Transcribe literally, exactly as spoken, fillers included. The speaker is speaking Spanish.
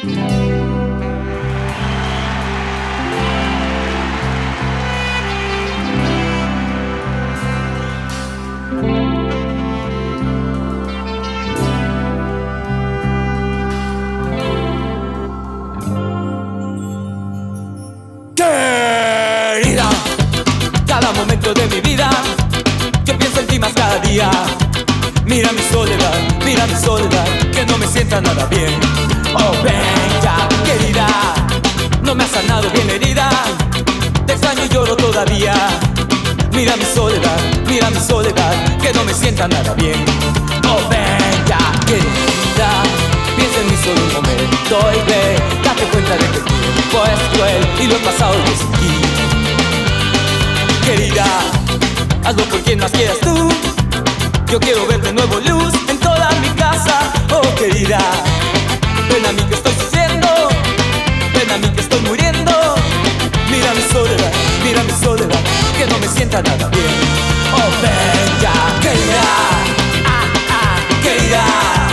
Querida, cada momento de mi vida yo pienso en ti más cada día. Mira mi soledad, mira mi soledad, que no me sienta nada bien. Oh, ven ya, querida, no me has sanado bien herida. Te extraño y lloro todavía. Mira mi soledad, mira mi soledad, que no me sienta nada bien. Oh, ven ya, querida, piensa en mí solo un momento y ve, date cuenta de que el tiempo es cruel y lo he pasado yo sin ti. Querida, hazlo por quien más quieras tú. Yo quiero ver de nuevo luz en toda mi casa. Oh, querida, ven a mí que estoy sufriendo, ven a mí que estoy muriendo. Mira mi soledad, mira mi soledad, que no me sienta nada bien. Oh, ven ya, querida, ah, ah, querida.